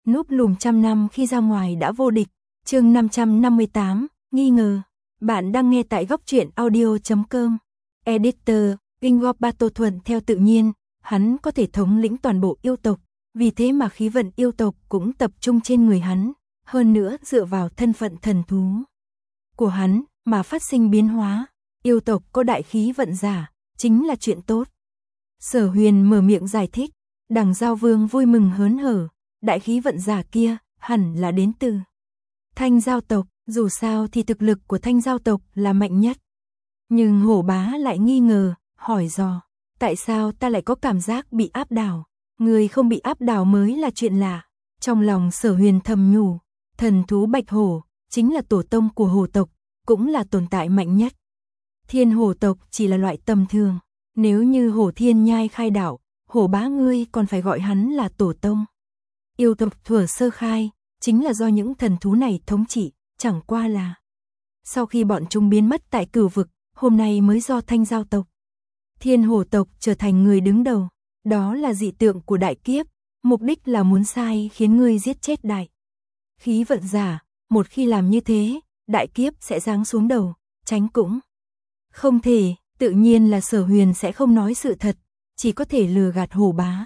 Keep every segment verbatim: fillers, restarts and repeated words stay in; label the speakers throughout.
Speaker 1: núp lùm trăm năm khi ra ngoài đã vô địch. Chương năm trăm năm mươi tám, nghi ngờ. Bạn đang nghe tại góc truyện audio chấm com. Editor, Ingorbato thuận theo tự nhiên, hắn có thể thống lĩnh toàn bộ yêu tộc, vì thế mà khí vận yêu tộc cũng tập trung trên người hắn, hơn nữa dựa vào thân phận thần thú của hắn mà phát sinh biến hóa. Yêu tộc có đại khí vận giả, chính là chuyện tốt. Sở Huyền mở miệng giải thích, Đằng Giao Vương vui mừng hớn hở, đại khí vận giả kia hẳn là đến từ Thanh Giao tộc, dù sao thì thực lực của Thanh Giao tộc là mạnh nhất. Nhưng Hổ Bá lại nghi ngờ, hỏi dò, tại sao ta lại có cảm giác bị áp đảo, người không bị áp đảo mới là chuyện lạ. Trong lòng Sở Huyền thầm nhủ, thần thú Bạch Hổ chính là tổ tông của hổ tộc, cũng là tồn tại mạnh nhất. Thiên hổ tộc chỉ là loại tầm thường, nếu như Hổ Thiên Nhai khai đảo, Hổ Bá ngươi còn phải gọi hắn là tổ tông. Yêu tộc thuở sơ khai, chính là do những thần thú này thống trị, chẳng qua là sau khi bọn chúng biến mất tại cửu vực, hôm nay mới do Thanh Giao tộc, Thiên hổ tộc trở thành người đứng đầu. Đó là dị tượng của đại kiếp, mục đích là muốn sai khiến ngươi giết chết đại khí vận giả. Một khi làm như thế, đại kiếp sẽ giáng xuống đầu, tránh cũng không thể. Tự nhiên là Sở Huyền sẽ không nói sự thật, chỉ có thể lừa gạt Hổ Bá.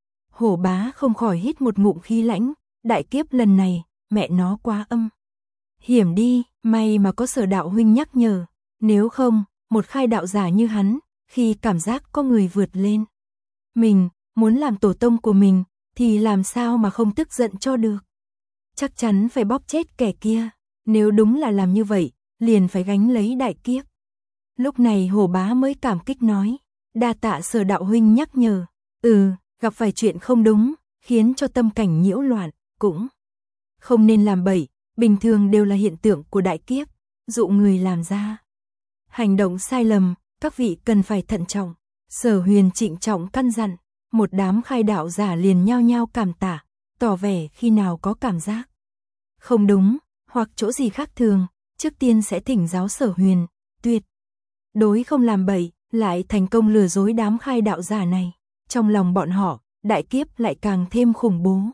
Speaker 1: Hổ Bá không khỏi hít một ngụm khí lãnh, đại kiếp lần này, mẹ nó quá âm hiểm đi, may mà có Sở đạo huynh nhắc nhở, nếu không, một khai đạo giả như hắn, khi cảm giác có người vượt lên mình, muốn làm tổ tông của mình, thì làm sao mà không tức giận cho được. Chắc chắn phải bóp chết kẻ kia, nếu đúng là làm như vậy, liền phải gánh lấy đại kiếp. Lúc này Hổ Bá mới cảm kích nói, đa tạ Sở đạo huynh nhắc nhở, ừ, gặp phải chuyện không đúng, khiến cho tâm cảnh nhiễu loạn, cũng không nên làm bậy, bình thường đều là hiện tượng của đại kiếp, dụ người làm ra hành động sai lầm, các vị cần phải thận trọng. Sở Huyền trịnh trọng căn dặn, một đám khai đạo giả liền nhao nhao cảm tạ, tỏ vẻ khi nào có cảm giác không đúng, hoặc chỗ gì khác thường, trước tiên sẽ thỉnh giáo Sở Huyền, tuyệt đối không làm bậy, lại thành công lừa dối đám khai đạo giả này. Trong lòng bọn họ, đại kiếp lại càng thêm khủng bố.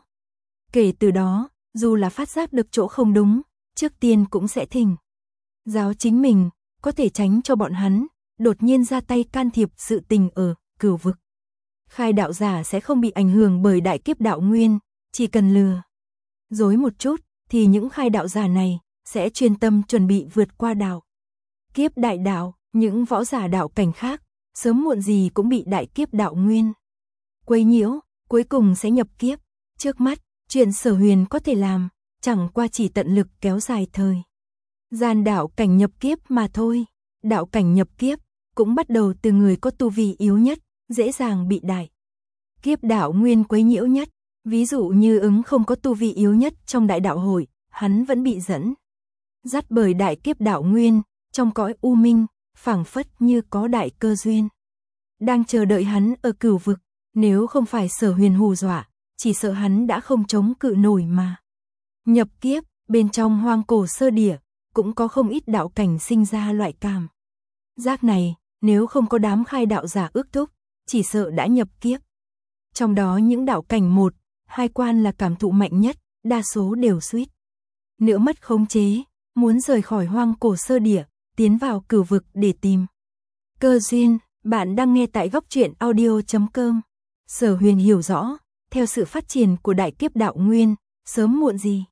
Speaker 1: Kể từ đó, dù là phát giác được chỗ không đúng, trước tiên cũng sẽ thỉnh giáo chính mình, có thể tránh cho bọn hắn đột nhiên ra tay can thiệp sự tình ở cửu vực. Khai đạo giả sẽ không bị ảnh hưởng bởi đại kiếp đạo nguyên, chỉ cần lừa dối một chút, thì những khai đạo giả này sẽ chuyên tâm chuẩn bị vượt qua đạo kiếp đại đạo. Những võ giả đạo cảnh khác, sớm muộn gì cũng bị đại kiếp đạo nguyên quấy nhiễu, cuối cùng sẽ nhập kiếp. Trước mắt, chuyện Sở Huyền có thể làm, chẳng qua chỉ tận lực kéo dài thời gian đạo cảnh nhập kiếp mà thôi. Đạo cảnh nhập kiếp cũng bắt đầu từ người có tu vi yếu nhất, dễ dàng bị đại kiếp đạo nguyên quấy nhiễu nhất. Ví dụ như Ứng không có tu vi yếu nhất trong đại đạo hội, hắn vẫn bị dẫn dắt bởi đại kiếp đạo nguyên, trong cõi u minh, phảng phất như có đại cơ duyên đang chờ đợi hắn ở cửu vực. Nếu không phải Sở Huyền hù dọa, chỉ sợ hắn đã không chống cự nổi mà nhập kiếp. Bên trong hoang cổ sơ địa cũng có không ít đạo cảnh sinh ra loại cảm giác này, nếu không có đám khai đạo giả ước thúc, chỉ sợ đã nhập kiếp. Trong đó những đạo cảnh một, hai quan là cảm thụ mạnh nhất, đa số đều suýt nữa mất khống chế, muốn rời khỏi hoang cổ sơ địa, tiến vào cửu vực để tìm cơ duyên. Bạn đang nghe tại góc truyện audio chấm com. Sở Huyền hiểu rõ, theo sự phát triển của đại kiếp đạo nguyên, sớm muộn gì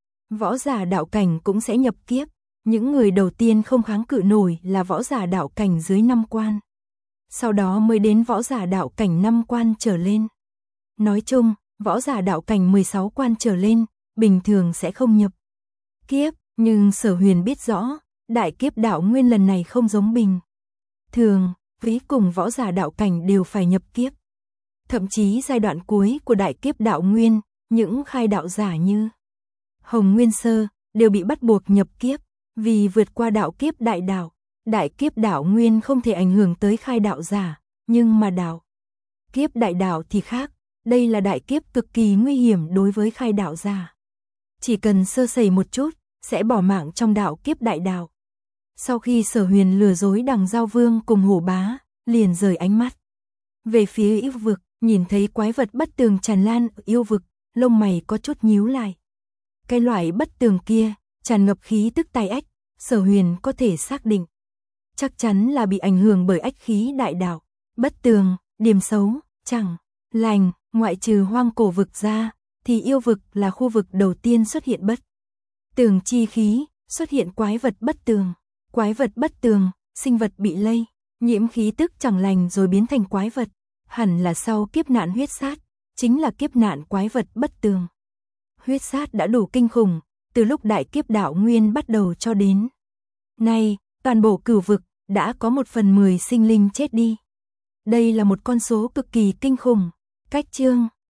Speaker 1: võ giả đạo cảnh cũng sẽ nhập kiếp. Những người đầu tiên không kháng cự nổi là võ giả đạo cảnh dưới năm quan, sau đó mới đến võ giả đạo cảnh năm quan trở lên. Nói chung, võ giả đạo cảnh mười sáu quan trở lên, bình thường sẽ không nhập kiếp, nhưng Sở Huyền biết rõ, đại kiếp đạo nguyên lần này không giống bình thường, ví cùng võ giả đạo cảnh đều phải nhập kiếp. Thậm chí giai đoạn cuối của đại kiếp đạo nguyên, những khai đạo giả như Hồng Nguyên Sơ đều bị bắt buộc nhập kiếp, vì vượt qua đạo kiếp đại đạo. Đại kiếp đạo nguyên không thể ảnh hưởng tới khai đạo giả, nhưng mà đạo kiếp đại đạo thì khác, đây là đại kiếp cực kỳ nguy hiểm đối với khai đạo giả. Chỉ cần sơ sẩy một chút, sẽ bỏ mạng trong đạo kiếp đại đạo. Sau khi Sở Huyền lừa dối Đằng Giao Vương cùng Hổ Bá, liền rời ánh mắt về phía yêu vực, nhìn thấy quái vật bất tường tràn lan ở yêu vực, lông mày có chút nhíu lại. Cái loại bất tường kia, tràn ngập khí tức tai ách, Sở Huyền có thể xác định. Chắc chắn là bị ảnh hưởng bởi ách khí đại đạo. Bất tường, điểm xấu, chẳng lành, ngoại trừ hoang cổ vực ra, thì yêu vực là khu vực đầu tiên xuất hiện bất tường chi khí, xuất hiện quái vật bất tường. Quái vật bất tường, sinh vật bị lây, nhiễm khí tức chẳng lành rồi biến thành quái vật. Hẳn là sau kiếp nạn huyết sát, chính là kiếp nạn quái vật bất tường. Huyết sát đã đủ kinh khủng, từ lúc đại kiếp đạo nguyên bắt đầu cho đến nay, toàn bộ cửu vực đã có một phần mười sinh linh chết đi. Đây là một con số cực kỳ kinh khủng. Cách chương